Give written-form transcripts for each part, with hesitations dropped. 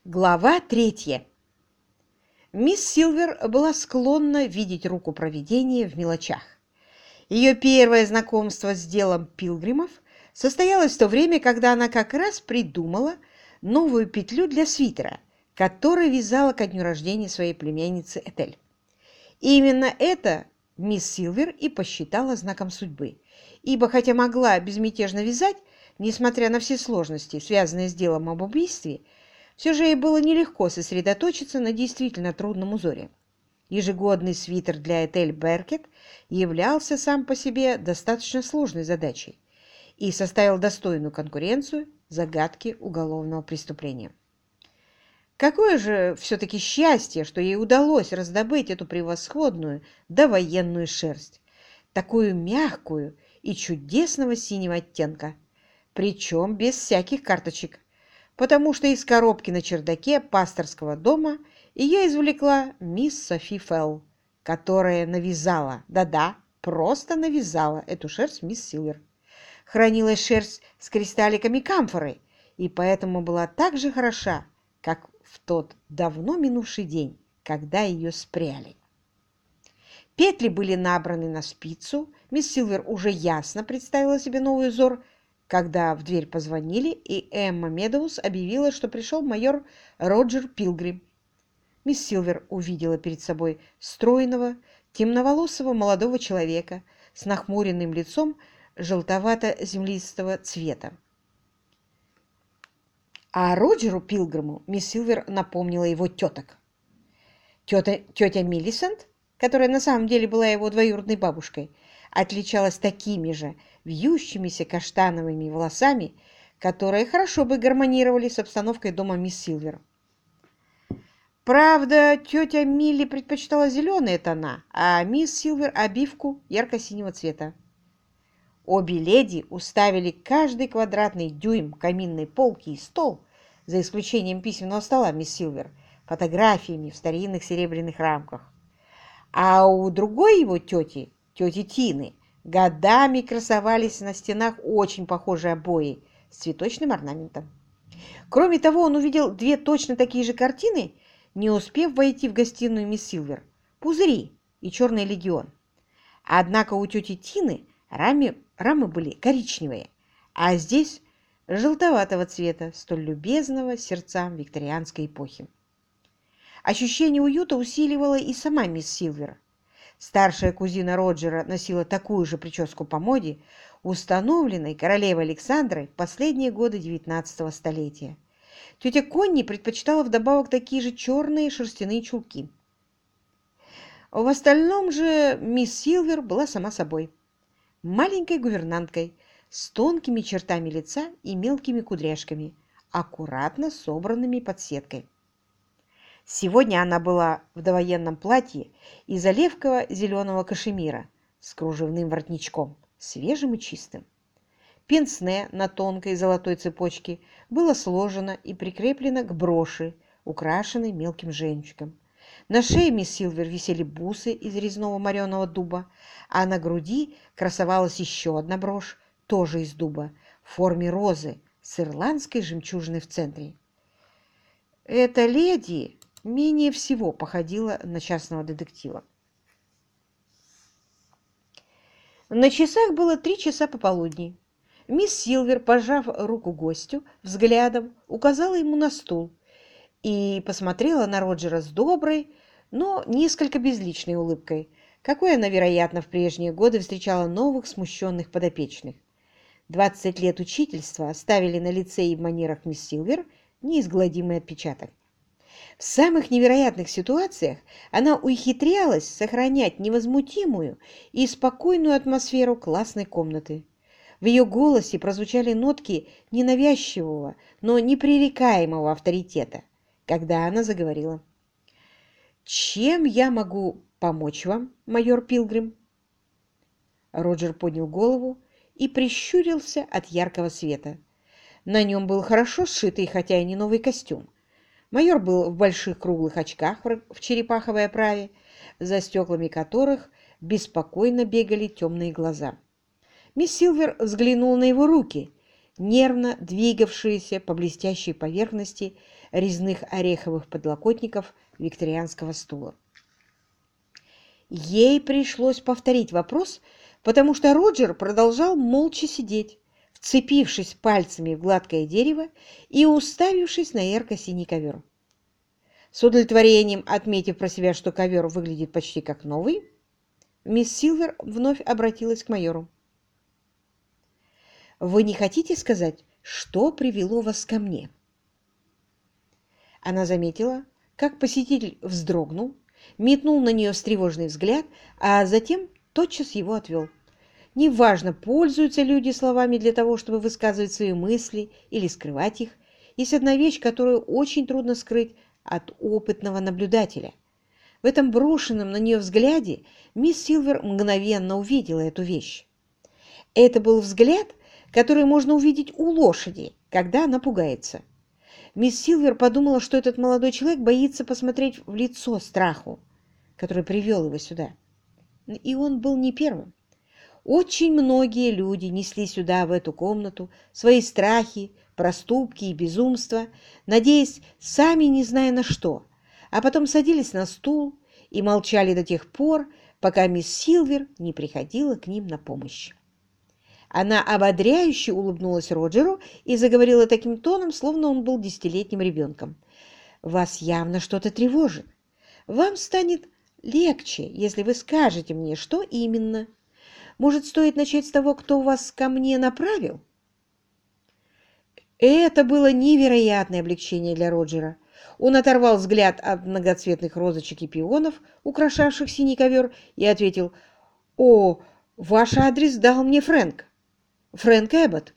Глава 3. Мисс Силвер была склонна видеть руку провидения в мелочах. Ее первое знакомство с делом Пилгримов состоялось в то время, когда она как раз придумала новую петлю для свитера, который вязала ко дню рождения своей племянницы Этель. И именно это мисс Силвер и посчитала знаком судьбы, ибо хотя могла безмятежно вязать, несмотря на все сложности, связанные с делом об убийстве, все же ей было нелегко сосредоточиться на действительно трудном узоре. Ежегодный свитер для Этель Беркет являлся сам по себе достаточно сложной задачей и составил достойную конкуренцию загадке уголовного преступления. Какое же все-таки счастье, что ей удалось раздобыть эту превосходную довоенную шерсть, такую мягкую и чудесного синего оттенка, причем без всяких карточек, потому что из коробки на чердаке пасторского дома ее извлекла мисс Софи Фелл, которая навязала, да-да, просто навязала эту шерсть мисс Силвер. Хранилась шерсть с кристалликами камфоры, и поэтому была так же хороша, как в тот давно минувший день, когда ее спряли. Петли были набраны на спицу, мисс Силвер уже ясно представила себе новый узор, когда в дверь позвонили, и Эмма Медоуз объявила, что пришел майор Роджер Пилгрим. Мисс Силвер увидела перед собой стройного, темноволосого молодого человека с нахмуренным лицом желтовато-землистого цвета. А Роджеру Пилгриму мисс Силвер напомнила его теток. Тетя Миллисент, которая на самом деле была его двоюродной бабушкой, отличалась такими же вьющимися каштановыми волосами, которые хорошо бы гармонировали с обстановкой дома мисс Силвер. Правда, тетя Милли предпочитала зеленые тона, а мисс Силвер обивку ярко-синего цвета. Обе леди уставили каждый квадратный дюйм каминной полки и стол, за исключением письменного стола мисс Силвер, фотографиями в старинных серебряных рамках. А у другой его тети Тины, годами красовались на стенах очень похожие обои с цветочным орнаментом. Кроме того, он увидел две точно такие же картины, не успев войти в гостиную мисс Силвер: «Пузыри» и «Черный легион». Однако у тети Тины рамы были коричневые, а здесь желтоватого цвета, столь любезного сердцам викторианской эпохи. Ощущение уюта усиливала и сама мисс Силвер. Старшая кузина Роджера носила такую же прическу по моде, установленной королевой Александрой в последние годы XIX столетия. Тетя Конни предпочитала вдобавок такие же черные шерстяные чулки. В остальном же мисс Силвер была сама собой. Маленькой гувернанткой, с тонкими чертами лица и мелкими кудряшками, аккуратно собранными под сеткой. Сегодня она была в довоенном платье из оливкового зеленого кашемира с кружевным воротничком, свежим и чистым. Пенсне на тонкой золотой цепочке было сложено и прикреплено к броши, украшенной мелким жемчугом. На шее мисс Силвер висели бусы из резного мореного дуба, а на груди красовалась еще одна брошь, тоже из дуба, в форме розы с ирландской жемчужиной в центре. Эта леди менее всего походила на частного детектива. На часах было 3 часа пополудни. Мисс Силвер, пожав руку гостю, взглядом указала ему на стул и посмотрела на Роджера с доброй, но несколько безличной улыбкой, какой она, вероятно, в прежние годы встречала новых смущенных подопечных. 20 лет учительства оставили на лице и в манерах мисс Силвер неизгладимый отпечаток. В самых невероятных ситуациях она ухитрялась сохранять невозмутимую и спокойную атмосферу классной комнаты. В ее голосе прозвучали нотки ненавязчивого, но непререкаемого авторитета, когда она заговорила. «Чем я могу помочь вам, майор Пилгрим?» Роджер поднял голову и прищурился от яркого света. На нем был хорошо сшитый, хотя и не новый костюм. Майор был в больших круглых очках в черепаховой оправе, за стеклами которых беспокойно бегали темные глаза. Мисс Силвер взглянула на его руки, нервно двигавшиеся по блестящей поверхности резных ореховых подлокотников викторианского стула. Ей пришлось повторить вопрос, потому что Роджер продолжал молча сидеть, вцепившись пальцами в гладкое дерево и уставившись на ярко-синий ковер. С удовлетворением отметив про себя, что ковер выглядит почти как новый, мисс Силвер вновь обратилась к майору. «Вы не хотите сказать, что привело вас ко мне?» Она заметила, как посетитель вздрогнул, метнул на нее встревоженный взгляд, а затем тотчас его отвел. Неважно, пользуются люди словами для того, чтобы высказывать свои мысли или скрывать их, есть одна вещь, которую очень трудно скрыть от опытного наблюдателя. В этом брошенном на нее взгляде мисс Силвер мгновенно увидела эту вещь. Это был взгляд, который можно увидеть у лошади, когда она пугается. Мисс Силвер подумала, что этот молодой человек боится посмотреть в лицо страху, который привел его сюда. И он был не первым. Очень многие люди несли сюда, в эту комнату, свои страхи, проступки и безумства, надеясь, сами не зная на что, а потом садились на стул и молчали до тех пор, пока мисс Силвер не приходила к ним на помощь. Она ободряюще улыбнулась Роджеру и заговорила таким тоном, словно он был 10-летним ребенком. «Вас явно что-то тревожит. Вам станет легче, если вы скажете мне, что именно. Может, стоит начать с того, кто вас ко мне направил?» Это было невероятное облегчение для Роджера. Он оторвал взгляд от многоцветных розочек и пионов, украшавших синий ковер, и ответил: «О, ваш адрес дал мне Фрэнк. Фрэнк Эббот».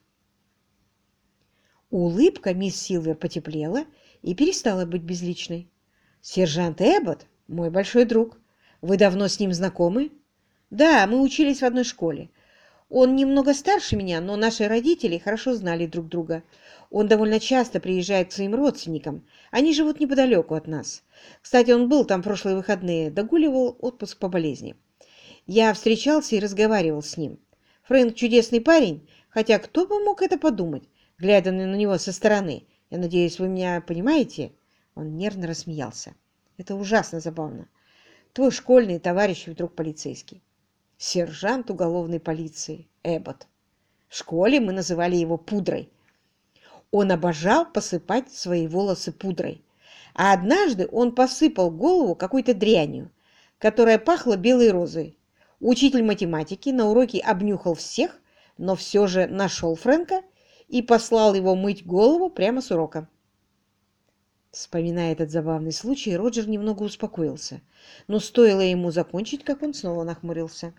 Улыбка мисс Силвер потеплела и перестала быть безличной. «Сержант Эббот — мой большой друг. Вы давно с ним знакомы?» «Да, мы учились в одной школе. Он немного старше меня, но наши родители хорошо знали друг друга. Он довольно часто приезжает к своим родственникам. Они живут неподалеку от нас. Кстати, он был там в прошлые выходные, догуливал отпуск по болезни. Я встречался и разговаривал с ним. Фрэнк чудесный парень, хотя кто бы мог это подумать, глядя на него со стороны. Я надеюсь, вы меня понимаете?» Он нервно рассмеялся. «Это ужасно забавно. Твой школьный товарищ и вдруг полицейский. Сержант уголовной полиции Эббот. В школе мы называли его пудрой. Он обожал посыпать свои волосы пудрой. А однажды он посыпал голову какой-то дрянью, которая пахла белой розой. Учитель математики на уроке обнюхал всех, но все же нашел Фрэнка и послал его мыть голову прямо с урока». Вспоминая этот забавный случай, Роджер немного успокоился, но стоило ему закончить, как он снова нахмурился.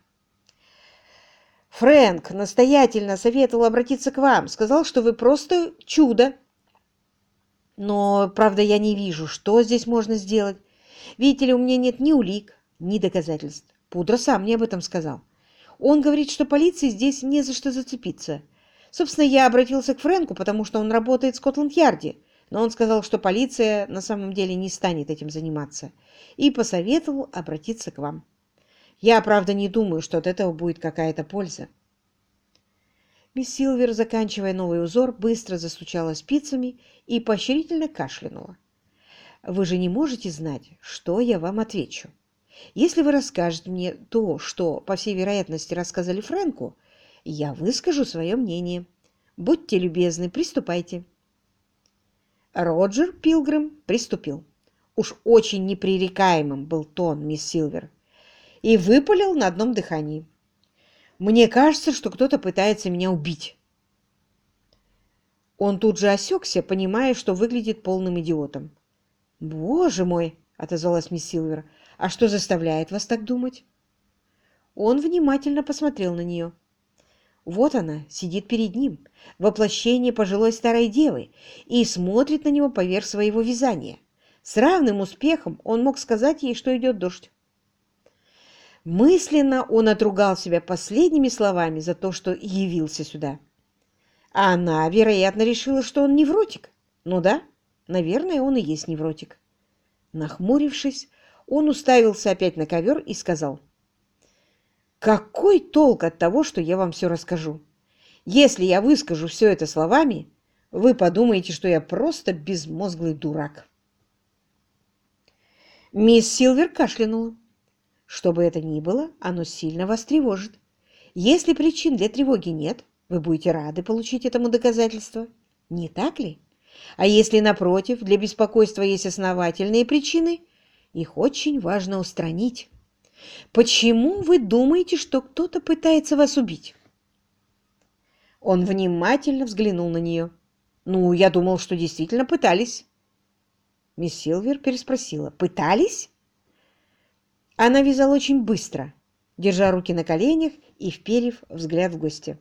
«Фрэнк настоятельно советовал обратиться к вам, сказал, что вы просто чудо. Но, правда, я не вижу, что здесь можно сделать. Видите ли, у меня нет ни улик, ни доказательств. Пудра сам мне об этом сказал. Он говорит, что полиции здесь не за что зацепиться. Собственно, я обратился к Фрэнку, потому что он работает в Скотланд-Ярде, но он сказал, что полиция на самом деле не станет этим заниматься, и посоветовал обратиться к вам. Я, правда, не думаю, что от этого будет какая-то польза». Мисс Силвер, заканчивая новый узор, быстро застучала спицами и поощрительно кашлянула. «Вы же не можете знать, что я вам отвечу. Если вы расскажете мне то, что, по всей вероятности, рассказали Фрэнку, я выскажу свое мнение. Будьте любезны, приступайте». Роджер Пилгрим приступил. Уж очень непререкаемым был тон мисс Силвер. И выпалил на одном дыхании: «Мне кажется, что кто-то пытается меня убить». Он тут же осекся, понимая, что выглядит полным идиотом. «Боже мой!» — отозвалась мисс Силвер. «А что заставляет вас так думать?» Он внимательно посмотрел на нее. Вот она сидит перед ним, воплощение пожилой старой девы, и смотрит на него поверх своего вязания. С равным успехом он мог сказать ей, что идет дождь. Мысленно он отругал себя последними словами за то, что явился сюда. А она, вероятно, решила, что он невротик. Ну да, наверное, он и есть невротик. Нахмурившись, он уставился опять на ковер и сказал: «Какой толк от того, что я вам все расскажу? Если я выскажу все это словами, вы подумаете, что я просто безмозглый дурак. Мисс Силвер кашлянула. Что бы это ни было, оно сильно вас тревожит. Если причин для тревоги нет, вы будете рады получить этому доказательство. Не так ли? А если, напротив, для беспокойства есть основательные причины, их очень важно устранить. Почему вы думаете, что кто-то пытается вас убить? Он внимательно взглянул на нее. «Ну, я думал, что действительно пытались». Мисс Силвер переспросила. «Пытались?» Она вязала очень быстро, держа руки на коленях и вперев взгляд в гостя.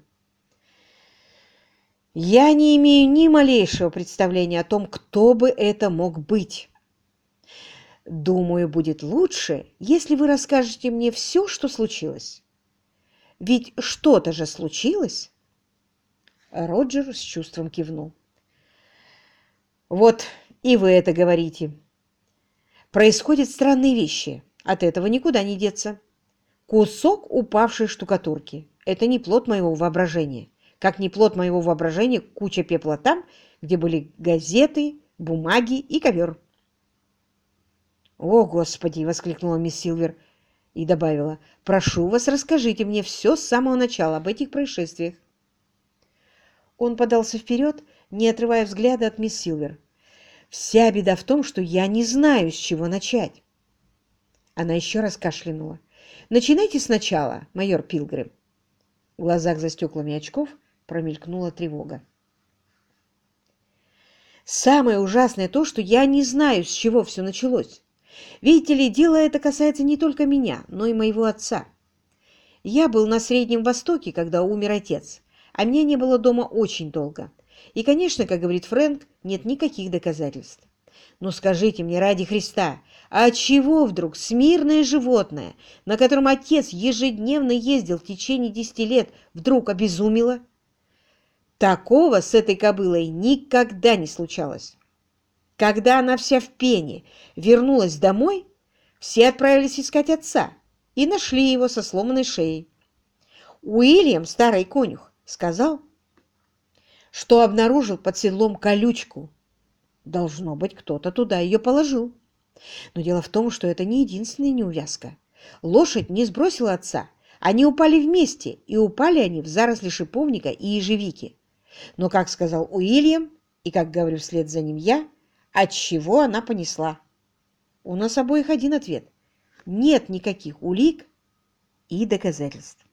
«Я не имею ни малейшего представления о том, кто бы это мог быть. Думаю, будет лучше, если вы расскажете мне все, что случилось. Ведь что-то же случилось?» Роджер с чувством кивнул. «Вот и вы это говорите. Происходят странные вещи. От этого никуда не деться. Кусок упавшей штукатурки. Это не плод моего воображения. Как не плод моего воображения куча пепла там, где были газеты, бумаги и ковер». «О, Господи!» — воскликнула мисс Силвер и добавила. «Прошу вас, расскажите мне все с самого начала об этих происшествиях». Он подался вперед, не отрывая взгляда от мисс Силвер. «Вся беда в том, что я не знаю, с чего начать». Она еще раз кашлянула. «Начинайте сначала, майор Пилгрим». В глазах за стеклами очков промелькнула тревога. «Самое ужасное то, что я не знаю, с чего все началось. Видите ли, дело это касается не только меня, но и моего отца. Я был на Среднем Востоке, когда умер отец, а меня не было дома очень долго. И, конечно, как говорит Фрэнк, нет никаких доказательств. Но скажите мне ради Христа, а отчего вдруг смирное животное, на котором отец ежедневно ездил в течение 10 лет, вдруг обезумело? Такого с этой кобылой никогда не случалось. Когда она вся в пене вернулась домой, все отправились искать отца и нашли его со сломанной шеей. Уильям, старый конюх, сказал, что обнаружил под седлом колючку. Должно быть, кто-то туда ее положил. Но дело в том, что это не единственная неувязка. Лошадь не сбросила отца. Они упали вместе, и упали они в заросли шиповника и ежевики. Но, как сказал Уильям, и как говорю вслед за ним я, от чего она понесла? У нас обоих один ответ. Нет никаких улик и доказательств.